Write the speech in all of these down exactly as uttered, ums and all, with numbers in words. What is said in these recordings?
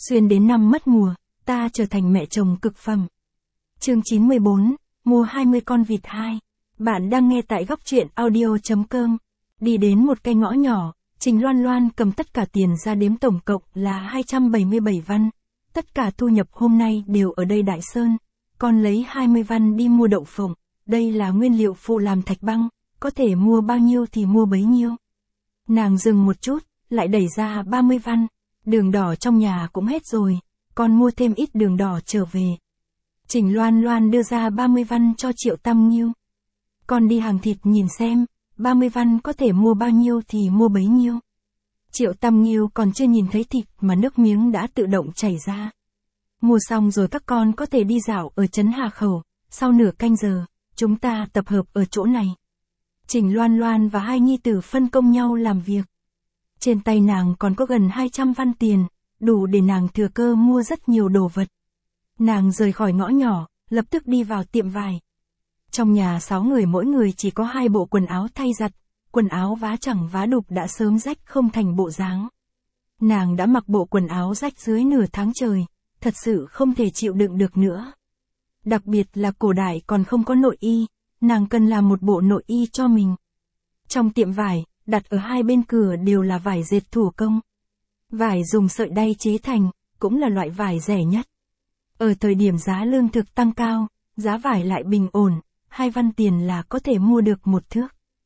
Xuyên đến năm mất mùa, ta trở thành mẹ chồng cực phẩm. Chương chín mươi bốn, mua hai mươi con vịt hai. Bạn đang nghe tại góc truyện audio chấm com. Đi đến một cái ngõ nhỏ, Trình Loan Loan cầm tất cả tiền ra đếm tổng cộng là hai trăm bảy mươi bảy văn. Tất cả thu nhập hôm nay đều ở đây Đại Sơn. Con lấy hai mươi văn đi mua đậu phộng, đây là nguyên liệu phụ làm thạch băng, có thể mua bao nhiêu thì mua bấy nhiêu. Nàng dừng một chút, lại đẩy ra ba mươi văn. Đường đỏ trong nhà cũng hết rồi, con mua thêm ít đường đỏ trở về. Trình Loan Loan đưa ra ba mươi văn cho Triệu Tam Nghiêu. Con đi hàng thịt nhìn xem, ba mươi văn có thể mua bao nhiêu thì mua bấy nhiêu. Triệu Tam Nghiêu còn chưa nhìn thấy thịt mà nước miếng đã tự động chảy ra. Mua xong rồi các con có thể đi dạo ở trấn Hà Khẩu, sau nửa canh giờ, chúng ta tập hợp ở chỗ này. Trình Loan Loan và hai nhi tử phân công nhau làm việc. Trên tay nàng còn có gần hai trăm văn tiền, đủ để nàng thừa cơ mua rất nhiều đồ vật. Nàng rời khỏi ngõ nhỏ, lập tức đi vào tiệm vải. Trong nhà sáu người mỗi người chỉ có hai bộ quần áo thay giặt, quần áo vá chẳng vá đục đã sớm rách không thành bộ dáng. Nàng đã mặc bộ quần áo rách dưới nửa tháng trời, thật sự không thể chịu đựng được nữa. Đặc biệt là cổ đại còn không có nội y, nàng cần làm một bộ nội y cho mình. Trong tiệm vải, đặt ở hai bên cửa đều là vải dệt thủ công. Vải dùng sợi đay chế thành, cũng là loại vải rẻ nhất. Ở thời điểm giá lương thực tăng cao, giá vải lại bình ổn, hai văn tiền là có thể mua được một thước.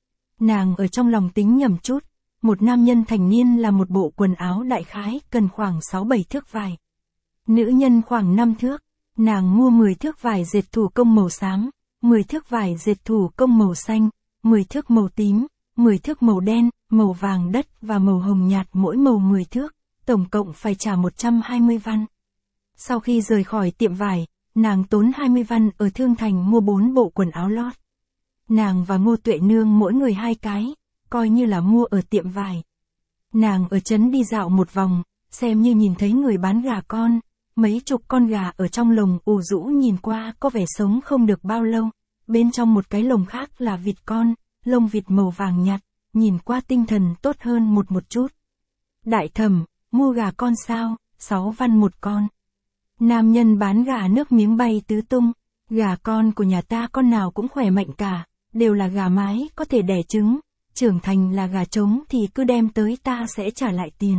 Nàng ở trong lòng tính nhầm chút, một nam nhân thành niên là một bộ quần áo đại khái cần khoảng sáu bảy thước vải. Nữ nhân khoảng năm thước, nàng mua mười thước vải dệt thủ công màu xám, mười thước vải dệt thủ công màu xanh, mười thước màu tím, mười thước màu đen, màu vàng đất và màu hồng nhạt mỗi màu mười thước, tổng cộng phải trả một trăm hai mươi văn. Sau khi rời khỏi tiệm vải, nàng tốn hai mươi văn ở Thương Thành mua bốn bộ quần áo lót. Nàng và Ngô Tuệ Nương mỗi người hai cái, coi như là mua ở tiệm vải. Nàng ở trấn đi dạo một vòng, xem như nhìn thấy người bán gà con, mấy chục con gà ở trong lồng ủ rũ nhìn qua có vẻ sống không được bao lâu, bên trong một cái lồng khác là vịt con, lông vịt màu vàng nhạt, nhìn qua tinh thần tốt hơn một một chút. Đại thẩm, mua gà con sao, sáu văn một con. Nam nhân bán gà nước miếng bay tứ tung, gà con của nhà ta con nào cũng khỏe mạnh cả, đều là gà mái, có thể đẻ trứng, trưởng thành là gà trống thì cứ đem tới ta sẽ trả lại tiền.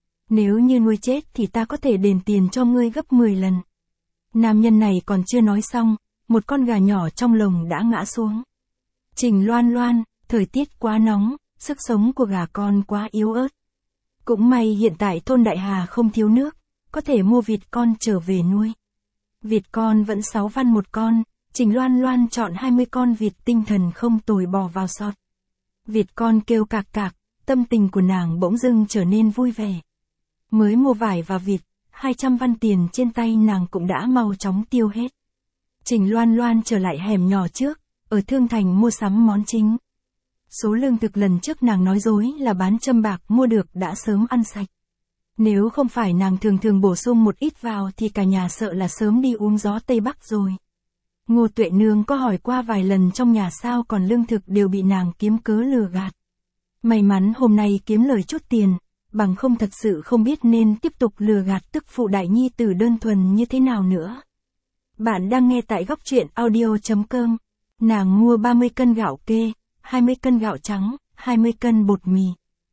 Nếu như nuôi chết thì ta có thể đền tiền cho ngươi gấp mười lần. Nam nhân này còn chưa nói xong, một con gà nhỏ trong lồng đã ngã xuống. Trình Loan Loan, thời tiết quá nóng, sức sống của gà con quá yếu ớt. Cũng may hiện tại thôn Đại Hà không thiếu nước, có thể mua vịt con trở về nuôi. Vịt con vẫn sáu văn một con, Trình Loan Loan chọn hai mươi con vịt tinh thần không tồi bỏ vào sọt. Vịt con kêu cạc cạc, tâm tình của nàng bỗng dưng trở nên vui vẻ. Mới mua vải và vịt, hai trăm văn tiền trên tay nàng cũng đã mau chóng tiêu hết. Trình Loan Loan trở lại hẻm nhỏ trước, ở Thương Thành mua sắm món chính. Số lương thực lần trước nàng nói dối là bán châm bạc mua được đã sớm ăn sạch. Nếu không phải nàng thường thường bổ sung một ít vào thì cả nhà sợ là sớm đi uống gió Tây Bắc rồi. Ngô Tuệ Nương có hỏi qua vài lần trong nhà sao còn lương thực đều bị nàng kiếm cớ lừa gạt. May mắn hôm nay kiếm lời chút tiền, bằng không thật sự không biết nên tiếp tục lừa gạt tức phụ đại nhi tử đơn thuần như thế nào nữa. Bạn đang nghe tại góc truyện audio chấm com. Nàng mua ba mươi cân gạo kê, hai mươi cân gạo trắng, hai mươi cân bột mì.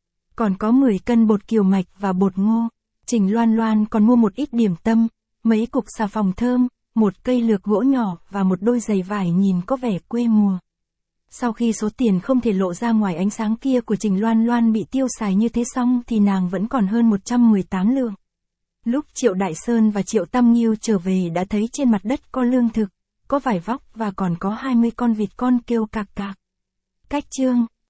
Còn có mười cân bột kiều mạch và bột ngô. Trình Loan Loan còn mua một ít điểm tâm, mấy cục xà phòng thơm, một cây lược gỗ nhỏ và một đôi giày vải nhìn có vẻ quê mùa. Sau khi số tiền không thể lộ ra ngoài ánh sáng kia của Trình Loan Loan bị tiêu xài như thế xong thì nàng vẫn còn hơn một trăm mười tám lượng. Lúc Triệu Đại Sơn và Triệu Tam Nghiêu trở về đã thấy trên mặt đất có lương thực, có vải vóc và còn có hai mươi con vịt con kêu cạc cạc. Cách chương